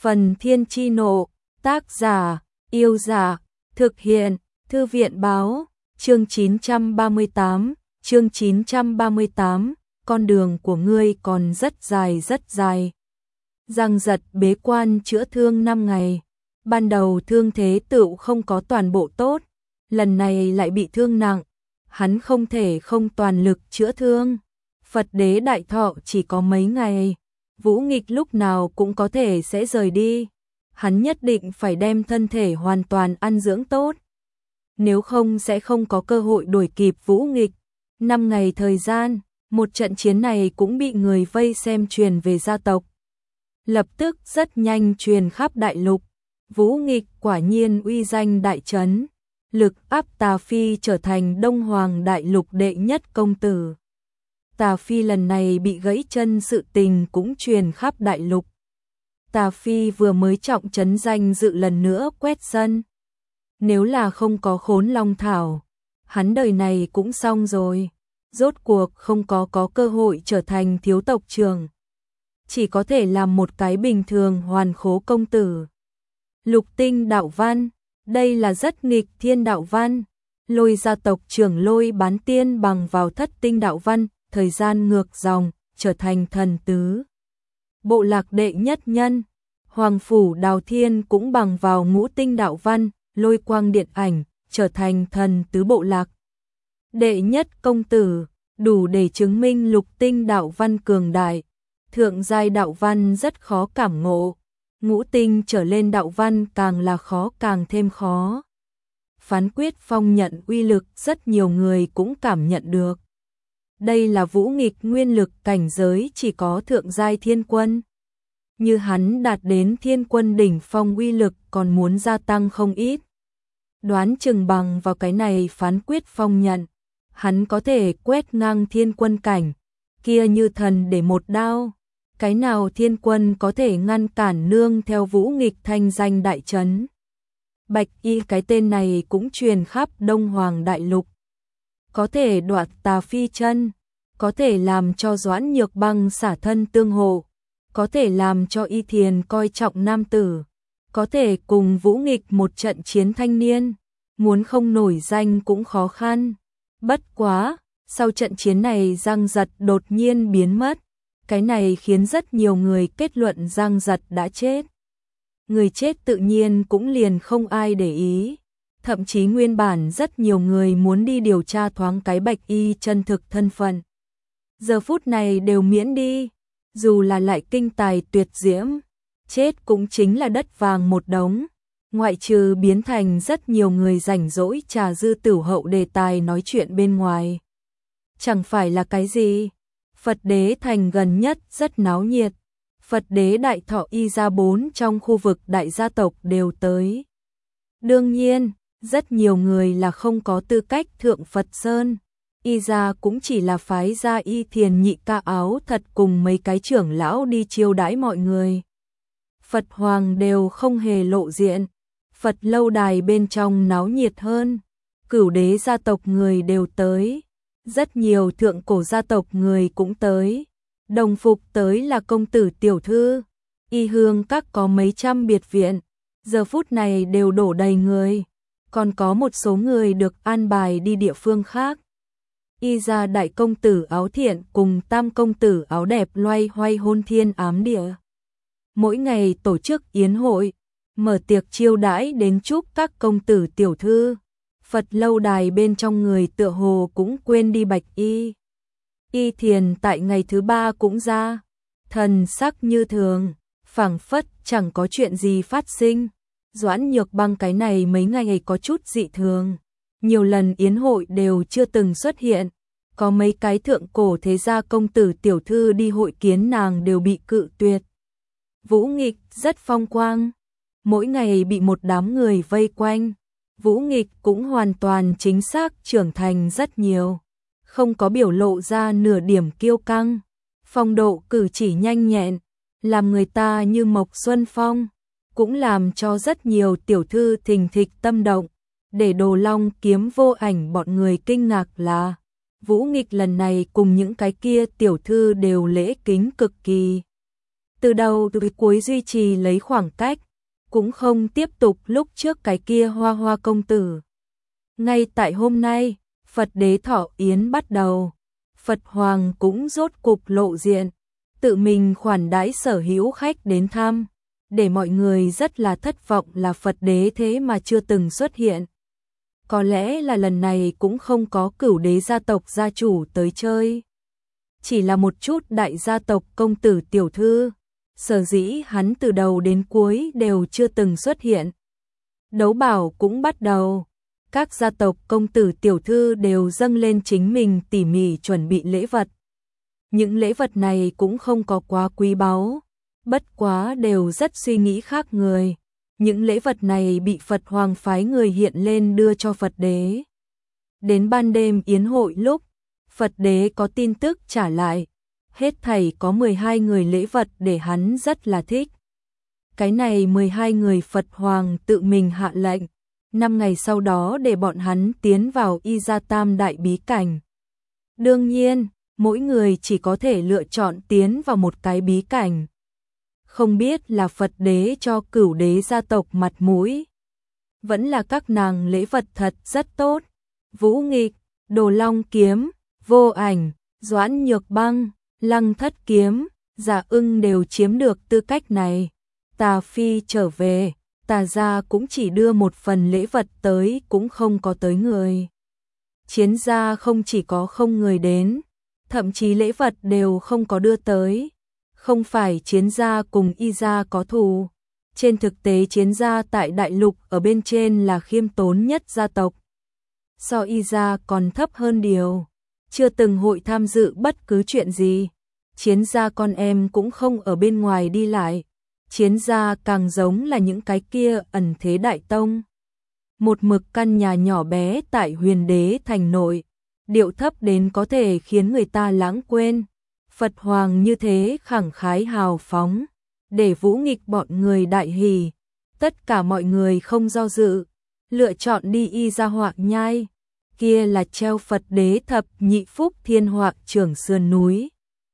Phần Thiên Chi Nộ, tác giả, Yêu Giả, thực hiện, Thư viện Báo, chương 938, con đường của ngươi còn rất dài. Giang Giật bế quan chữa thương 5 ngày, ban đầu thương thế tựu không có toàn bộ tốt, lần này lại bị thương nặng, hắn không thể không toàn lực chữa thương. Phật đế đại thọ chỉ có mấy ngày, Vũ Nghịch lúc nào cũng có thể sẽ rời đi, hắn nhất định phải đem thân thể hoàn toàn ăn dưỡng tốt, nếu không sẽ không có cơ hội đuổi kịp Vũ Nghịch. 5 ngày thời gian, một trận chiến này cũng bị người vây xem truyền về gia tộc. Lập tức rất nhanh truyền khắp đại lục, Vũ Nghịch quả nhiên uy danh đại chấn, lực áp Tà Phi trở thành Đông Hoàng đại lục đệ nhất công tử. Tà Phi lần này bị gãy chân sự tình cũng truyền khắp đại lục. Tà Phi vừa mới trọng trấn danh dự lần nữa quét sân. Nếu là không có Khốn Long Thảo, hắn đời này cũng xong rồi, rốt cuộc không có cơ hội trở thành thiếu tộc trưởng, chỉ có thể làm một cái bình thường hoàn khố công tử. Lục tinh đạo văn, đây là rất nghịch thiên đạo văn, Lôi gia tộc trưởng Lôi Bán Tiên bằng vào thất tinh đạo văn, thời gian ngược dòng, trở thành thần tứ bộ lạc đệ nhất nhân. Hoàng phủ Đào Thiên cũng bằng vào ngũ tinh đạo văn, Lôi quang điện ảnh, trở thành thần tứ bộ lạc đệ nhất công tử, đủ để chứng minh lục tinh đạo văn cường đại. Thượng giai đạo văn rất khó cảm ngộ, ngũ tinh trở lên đạo văn càng là khó càng thêm khó. Phán quyết phong nhận uy lực rất nhiều người cũng cảm nhận được. Đây là Vũ Nghịch nguyên lực cảnh giới chỉ có thượng giai thiên quân. Như hắn đạt đến thiên quân đỉnh phong uy lực còn muốn gia tăng không ít. Đoán chừng bằng vào cái này phán quyết phong nhận, hắn có thể quét ngang thiên quân cảnh, kia như thần để một đao. Cái nào thiên quân có thể ngăn cản nương theo Vũ Nghịch thanh danh đại chấn. Bạch Y cái tên này cũng truyền khắp Đông Hoàng đại lục. Có thể đoạt Tà Phi chân, có thể làm cho Doãn Nhược Băng xả thân tương hộ, có thể làm cho Y Thiền coi trọng nam tử, có thể cùng Vũ Nghịch một trận chiến thanh niên, muốn không nổi danh cũng khó khăn. Bất quá, sau trận chiến này Giang Giật đột nhiên biến mất, cái này khiến rất nhiều người kết luận Giang Giật đã chết. Người chết tự nhiên cũng liền không ai để ý, thậm chí nguyên bản rất nhiều người muốn đi điều tra thoáng cái Bạch Y chân thực thân phận. Giờ phút này đều miễn đi, dù là lại kinh tài tuyệt diễm, chết cũng chính là đất vàng một đống, ngoại trừ biến thành rất nhiều người rảnh rỗi trà dư tửu hậu đề tài nói chuyện bên ngoài. Chẳng phải là cái gì, Phật đế thành gần nhất rất náo nhiệt, Phật đế đại thọ Y gia 4 trong khu vực đại gia tộc đều tới. Đương nhiên, rất nhiều người là không có tư cách thượng Phật Sơn, Y gia cũng chỉ là phái gia Y Thiền nhị ca áo thật cùng mấy cái trưởng lão đi chiêu đãi mọi người. Phật Hoàng đều không hề lộ diện, Phật lâu đài bên trong náo nhiệt hơn, Cửu đế gia tộc người đều tới, rất nhiều thượng cổ gia tộc người cũng tới. Đồng phục tới là công tử tiểu thư, Y hương các có mấy trăm biệt viện, giờ phút này đều đổ đầy người, còn có một số người được an bài đi địa phương khác. Y gia đại công tử áo thiện cùng tam công tử áo đẹp loay hoay hôn thiên ám địa. Mỗi ngày tổ chức yến hội, mở tiệc chiêu đãi đến chúc các công tử tiểu thư. Phật lâu đài bên trong người tựa hồ cũng quên đi Bạch Y. Y Thiền tại ngày thứ 3 cũng ra, thần sắc như thường, phảng phất chẳng có chuyện gì phát sinh. Doãn Nhược Băng cái này mấy ngày có chút dị thường, nhiều lần yến hội đều chưa từng xuất hiện, có mấy cái thượng cổ thế gia công tử tiểu thư đi hội kiến nàng đều bị cự tuyệt. Vũ Nghịch rất phong quang, mỗi ngày bị một đám người vây quanh, Vũ Nghịch cũng hoàn toàn chính xác trưởng thành rất nhiều, không có biểu lộ ra nửa điểm kiêu căng, phong độ cử chỉ nhanh nhẹn, làm người ta như mộc xuân phong, cũng làm cho rất nhiều tiểu thư thình thịch tâm động. Để Đồ Long Kiếm Vô Ảnh bọn người kinh ngạc là Vũ Nghịch lần này cùng những cái kia tiểu thư đều lễ kính cực kỳ. từ đầu tới cuối duy trì lấy khoảng cách, cũng không tiếp tục lúc trước cái kia Hoa Hoa công tử. Ngay tại hôm nay, Phật đế thọ yến bắt đầu, Phật Hoàng cũng rốt cục lộ diện, tự mình khoản đãi sở hữu khách đến thăm, để mọi người rất là thất vọng là Phật đế thế mà chưa từng xuất hiện. Có lẽ là lần này cũng không có Cửu đế gia tộc gia chủ tới chơi. Chỉ là một chút đại gia tộc công tử tiểu thư, sở dĩ hắn từ đầu đến cuối đều chưa từng xuất hiện. Đấu bảo cũng bắt đầu, các gia tộc công tử tiểu thư đều dâng lên chính mình tỉ mỉ chuẩn bị lễ vật. Những lễ vật này cũng không có quá quý báu, bất quá đều rất suy nghĩ khác người. Những lễ vật này bị Phật Hoàng phái người hiện lên đưa cho Phật đế. Đến ban đêm yến hội lúc, Phật đế có tin tức trả lại, hết thảy có 12 người lễ vật để hắn rất là thích. Cái này 12 người Phật Hoàng tự mình hạ lệnh, 5 ngày sau đó để bọn hắn tiến vào Y Gia Tam Đại Bí Cảnh. Đương nhiên, mỗi người chỉ có thể lựa chọn tiến vào một cái bí cảnh. Không biết là Phật đế cho Cửu đế gia tộc mặt mũi, vẫn là các nàng lễ vật thật rất tốt. Vũ Nghịch, Đồ Long kiếm, Vô Ảnh, Doãn Nhược Băng, Lăng Thất kiếm, Dạ Ưng đều chiếm được tư cách này. Tà Phi trở về, Tà gia cũng chỉ đưa một phần lễ vật tới, cũng không có tới người. Chiến gia không chỉ có không người đến, thậm chí lễ vật đều không có đưa tới. Không phải Chiến gia cùng Y gia có thù, trên thực tế Chiến gia tại đại lục ở bên trên là khiêm tốn nhất gia tộc. So Y gia còn thấp hơn điều, chưa từng hội tham dự bất cứ chuyện gì. Chiến gia con em cũng không ở bên ngoài đi lại. Chiến gia càng giống là những cái kia ẩn thế đại tông. Một mực căn nhà nhỏ bé tại Huyền Đế thành nội, điệu thấp đến có thể khiến người ta lãng quên. Phật Hoàng như thế khẳng khái hào phóng, để Vũ Nghịch bọn người đại hỉ. Tất cả mọi người không do dự, lựa chọn đi Y Gia Hoạc Nhai. Kia là treo Phật đế thập nhị phúc thiên hoạc trưởng sườn núi.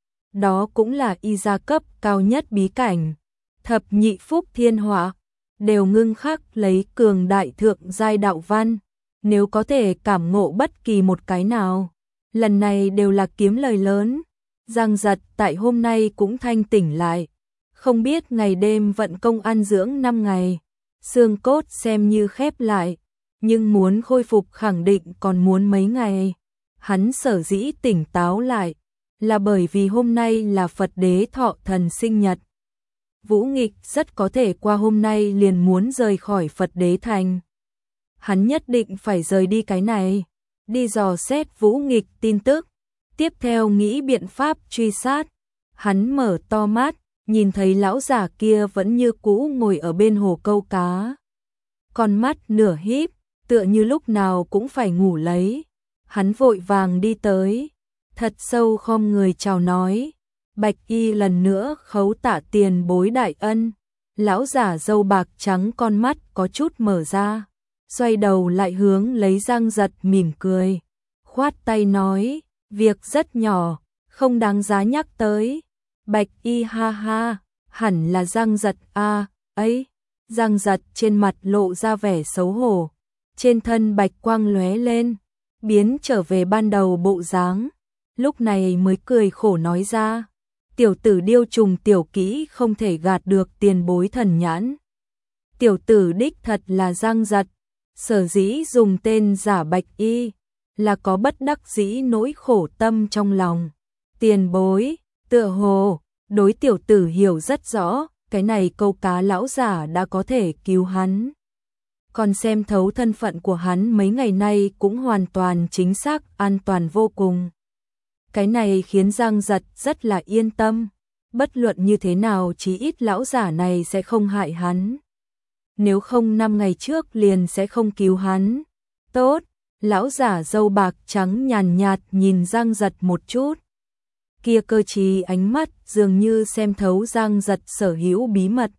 Đó cũng là Y Gia cấp cao nhất bí cảnh. Thập nhị phúc thiên họa đều ngưng khắc lấy cường đại thượng giai đạo văn, nếu có thể cảm ngộ bất kỳ một cái nào, lần này đều là kiếm lời lớn. Giang Giật tại hôm nay cũng thanh tỉnh lại, không biết ngày đêm vận công ăn dưỡng 5 ngày, xương cốt xem như khép lại, nhưng muốn khôi phục khẳng định còn muốn mấy ngày. Hắn sở dĩ tỉnh táo lại là bởi vì hôm nay là Phật đế thọ thần sinh nhật. Vũ Nghịch rất có thể qua hôm nay liền muốn rời khỏi Phật đế thành. Hắn nhất định phải rời đi cái này, đi dò xét Vũ Nghịch tin tức, tiếp theo nghĩ biện pháp truy sát. Hắn mở to mắt, nhìn thấy lão giả kia vẫn như cũ ngồi ở bên hồ câu cá. Con mắt nửa híp, tựa như lúc nào cũng phải ngủ lấy. Hắn vội vàng đi tới, thật sâu khom người chào nói. Bạch y lần nữa khấu tạ tiền bối đại ân. Lão giả râu bạc trắng con mắt có chút mở ra, xoay đầu lại hướng lấy Giang Giật mỉm cười, khoát tay nói, việc rất nhỏ, không đáng giá nhắc tới. Bạch y ha ha, hẳn là Giang Giật a, ấy. Giang Giật trên mặt lộ ra vẻ xấu hổ, trên thân bạch quang lóe lên, biến trở về ban đầu bộ dáng, lúc này mới cười khổ nói ra. Tiểu tử điêu trùng tiểu kỹ không thể gạt được tiền bối thần nhãn. Tiểu tử đích thật là Giang Giật, sở dĩ dùng tên giả Bạch Y, là có bất đắc dĩ nỗi khổ tâm trong lòng. Tiền bối, tựa hồ, đối tiểu tử hiểu rất rõ, cái này câu cá lão giả đã có thể cứu hắn. Còn xem thấu thân phận của hắn mấy ngày nay cũng hoàn toàn chính xác, an toàn vô cùng. Cái này khiến Giang Giật rất là yên tâm, bất luận như thế nào chí ít lão giả này sẽ không hại hắn. Nếu không 5 ngày trước liền sẽ không cứu hắn. Tốt, lão giả râu bạc trắng nhàn nhạt nhìn Giang Giật một chút. Kia cơ trí ánh mắt dường như xem thấu Giang Giật sở hữu bí mật.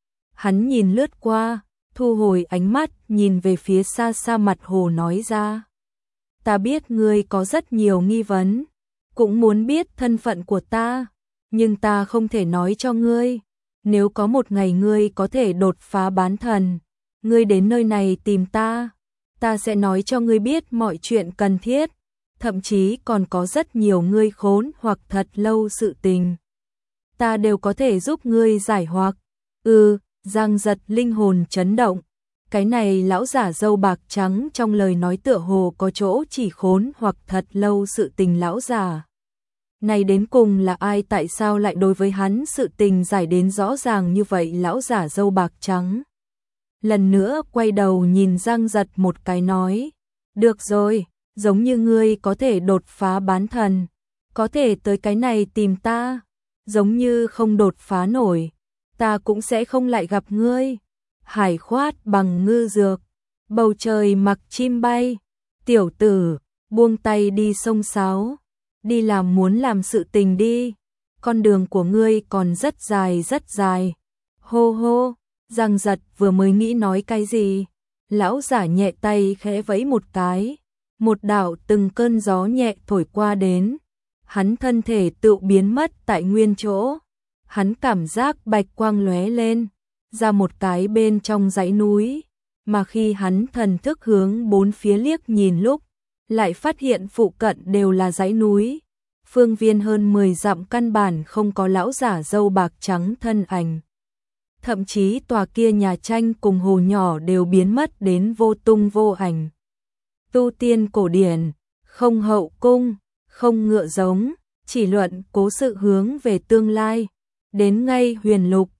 Hắn nhìn lướt qua, thu hồi ánh mắt nhìn về phía xa xa mặt hồ nói ra. Ta biết ngươi có rất nhiều nghi vấn, cũng muốn biết thân phận của ta. nhưng ta không thể nói cho ngươi. Nếu có một ngày ngươi có thể đột phá bán thần, ngươi đến nơi này tìm ta sẽ nói cho ngươi biết mọi chuyện cần thiết, thậm chí còn có rất nhiều ngươi khốn hoặc thật lâu sự tình. Ta đều có thể giúp ngươi giải hoặc. Giang Giật linh hồn chấn động. Cái này lão giả râu bạc trắng trong lời nói tựa hồ có chỗ chỉ khốn hoặc thật lâu sự tình lão giả. Này đến cùng là ai, tại sao lại đối với hắn sự tình giải đến rõ ràng như vậy? Lão giả râu bạc trắng lần nữa quay đầu nhìn Giang Giật một cái nói, được rồi, giống như ngươi có thể đột phá bán thần, có thể tới cái này tìm ta, giống như không đột phá nổi, ta cũng sẽ không lại gặp ngươi. Hải khoát bằng ngư dược, bầu trời mặc chim bay, tiểu tử, buông tay đi sông sáo, đi làm muốn làm sự tình đi, con đường của ngươi còn rất dài. Hô hô, Giang Giật vừa mới nghĩ nói cái gì, lão giả nhẹ tay khẽ vẫy một cái, một đạo từng cơn gió nhẹ thổi qua đến, hắn thân thể tự biến mất tại nguyên chỗ, hắn cảm giác bạch quang lóe lên, ra một cái bên trong dãy núi, mà khi hắn thần thức hướng bốn phía liếc nhìn lúc, lại phát hiện phụ cận đều là dãy núi, phương viên hơn 10 dặm căn bản không có lão giả râu bạc trắng thân ảnh. Thậm chí tòa kia nhà tranh cùng hồ nhỏ đều biến mất đến vô tung vô ảnh. Tu tiên cổ điển, không hậu cung, không ngựa giống, chỉ luận cố sự hướng về tương lai, đến ngay huyền lục,